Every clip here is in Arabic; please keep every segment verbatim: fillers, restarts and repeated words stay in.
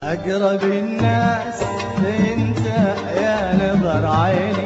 أقرب الناس انت يا نظر عيني،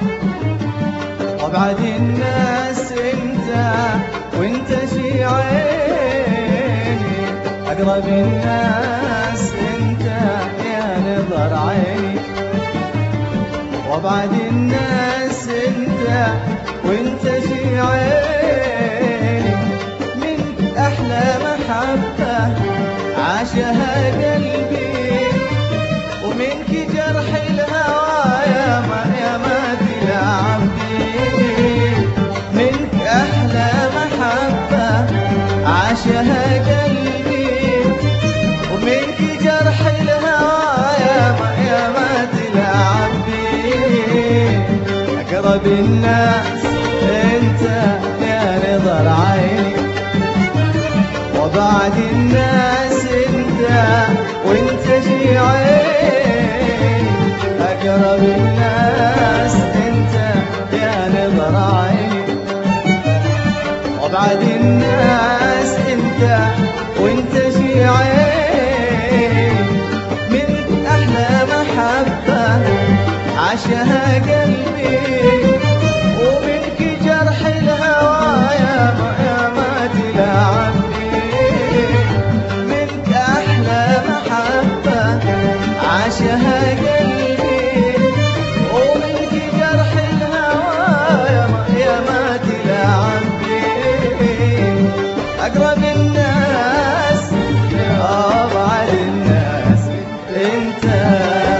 وابعد الناس انت وانت شي عيني. أقرب الناس انت يا نظر عيني، وابعد الناس انت وانت شي عيني. من أحلى محبة عاشها قلبي، ومنك جرح الهوى يا ما يا ما تلعب بي. منك أحلى محبة عاشها قلبي، ومنك جرح الهوى يا ما يا ما تلعب بي. أقرب الناس انت يا نظر عيني، وبعد الناس انت وانت شي عيني. أقرب الناس انت يا نظر عيني، وبعد الناس انت وانت شي عيني. من أحلى محبة عاشها قلبي، ومنك جرح الهوى يا ما يا ما تلعب بي. منك أحلى محبة عاشها قلبي، ومنك جرح الهوى يا ما يا ما تلعب بي. أقرب الناس وأبعد الناس انت.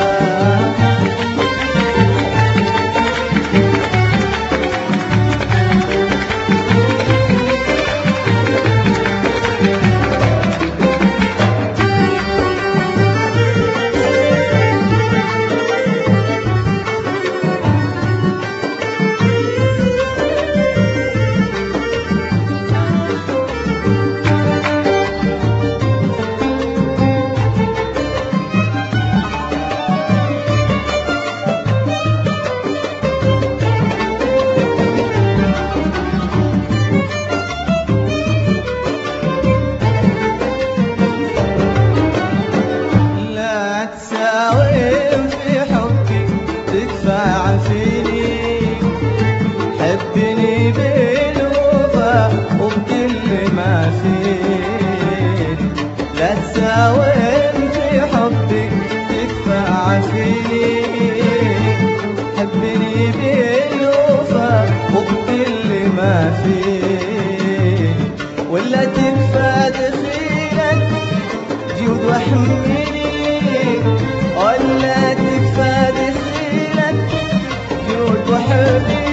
حبني بالوفا وبكل ما فيني، لا تساوم في حبك تدفع فيني. حبني بالوفا وبكل ما فيني، ولا تكفى دخيلك جود واحميني. ولا تكفى دخيلك جود وحبيني.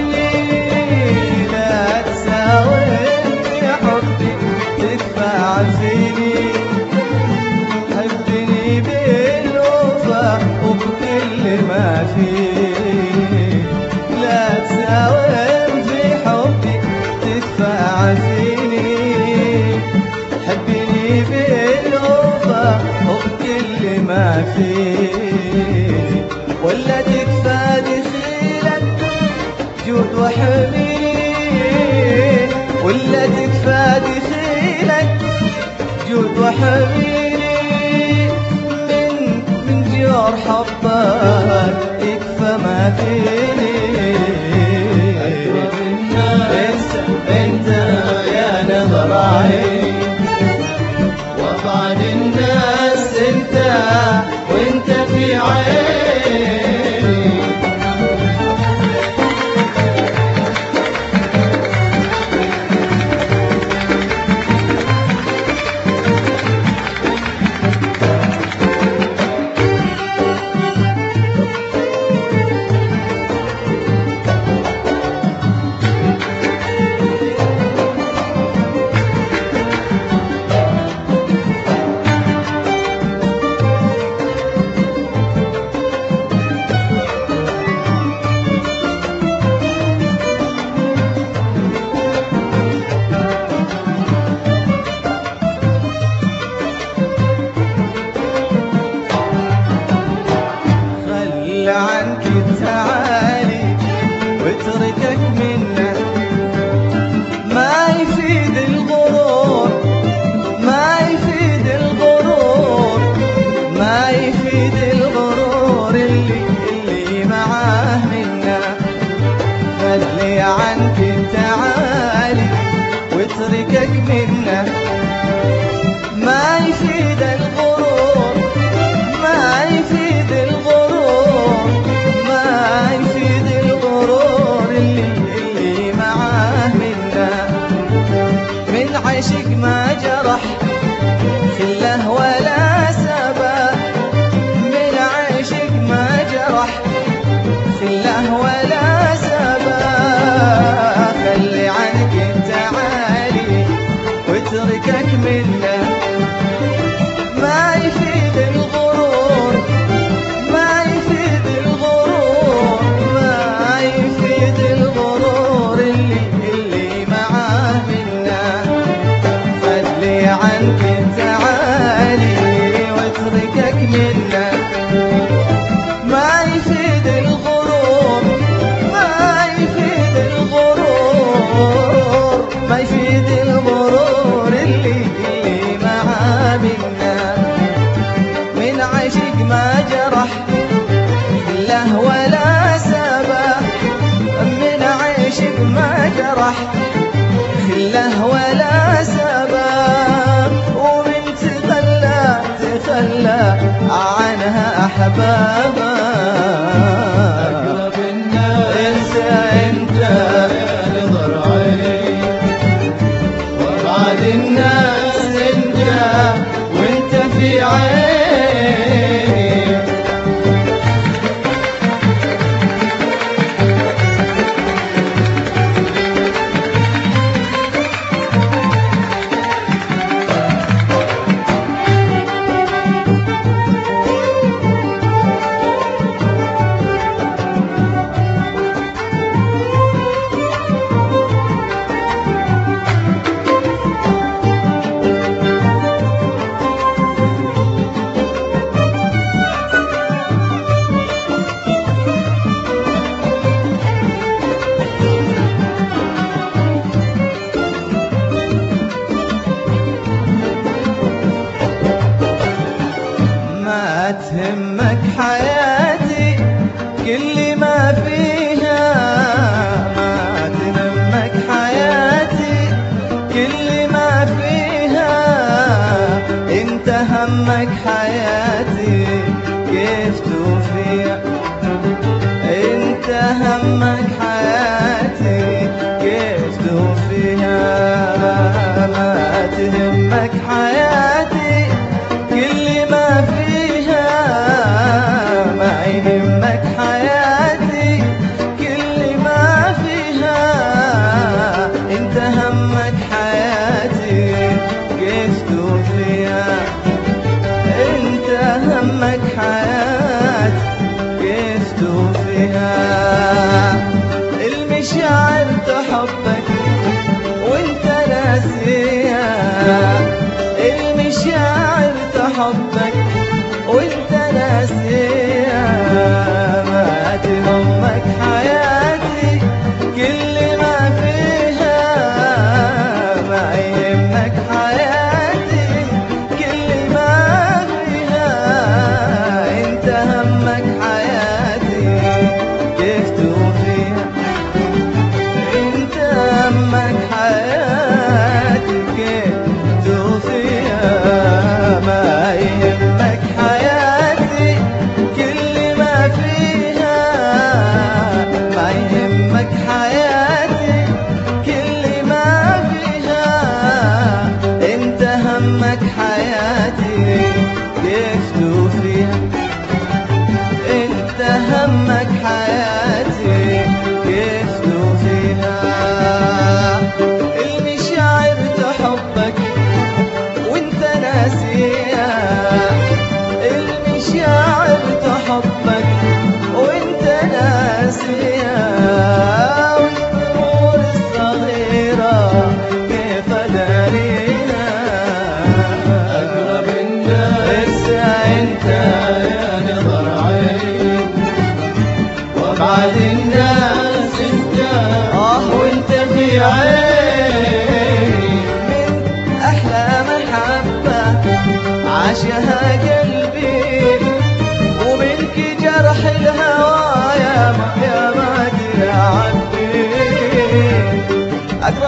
فيني حبني بالوفا وبكل ما فيني، لا تساوم في حبي تدفع فيني. حبني بالوفا وبكل ما فيني، ولا تكفى دخيلك جود وحنين. ولا تكفى دخيلك جود وحنيني. من من جور حبك يكفى ما فيني. انت انت يا نظر عيني، وبعد الناس انت وانت في عيني. يفيد الغرور اللي اللي معاه منا. خلي عنك التعالي واتركك منا. ما يفيد الغرور ما يفيد الغرور ما يفيد الغرور اللي اللي معاه منا. من عشق ما جرح خله ولا سبا. من عشق ما جرح خله ولا سبا. خلي عنك التعالي واتركك منا. ما يفيد الغرور ما يفيد الغرور ما يفيد الغرور اللي اللي معاه منا. خلي عنك التعالي واتركك منا. ما يفيد الغرور ما يفيد الغرور ما يفيد الغرور اللي اللي معاه منا. من عشق ما جرح له ولا سبا. من عشق ما جرح خله ولا سبا. ومن تخلى تخلى عنها أحبابا. أقرب الناس أنت يا نظر عين. وأبعد الناس أنت وأنت في عين. ما تهمك حياتي كل ما فيها. ما تهمك حياتي كل ما فيها. انت همك حياتي كيف توفيها. انت همك حياتي كيف توفيها. ما تهمك حياتي كل ما فيها. ما يهمك حياتي كل ما فيها. انت همك حياتي كيف توفيها. انت همك حياتي كيف توفيها. المشاعر تحبك وانت ناسيها. المشاعر تحبك وانت ناسيها. ما تهمك حياتي كل ما فيها. ما يهمك حياتي كل ما فيها. انت همك حياتي كيف توفيها. انت همك حياتي كيف توفيها. ما يهمك حياتي كل ما فيها. ما يهمك حياتي كل ما فيها. انت همك حياتي كيف توفيها. انت همك حياتي كيف توفيها. المشاعر تحبك وانت ناسيها. المشاعر تحبك وانت ناسيها. والأمور الصغيرة كيف داريها. أقرب الناس انت يا نظر عين. وابعد الناس انت اه وانت في عين. من احلى محبة عاشها قلبي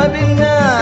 بالناس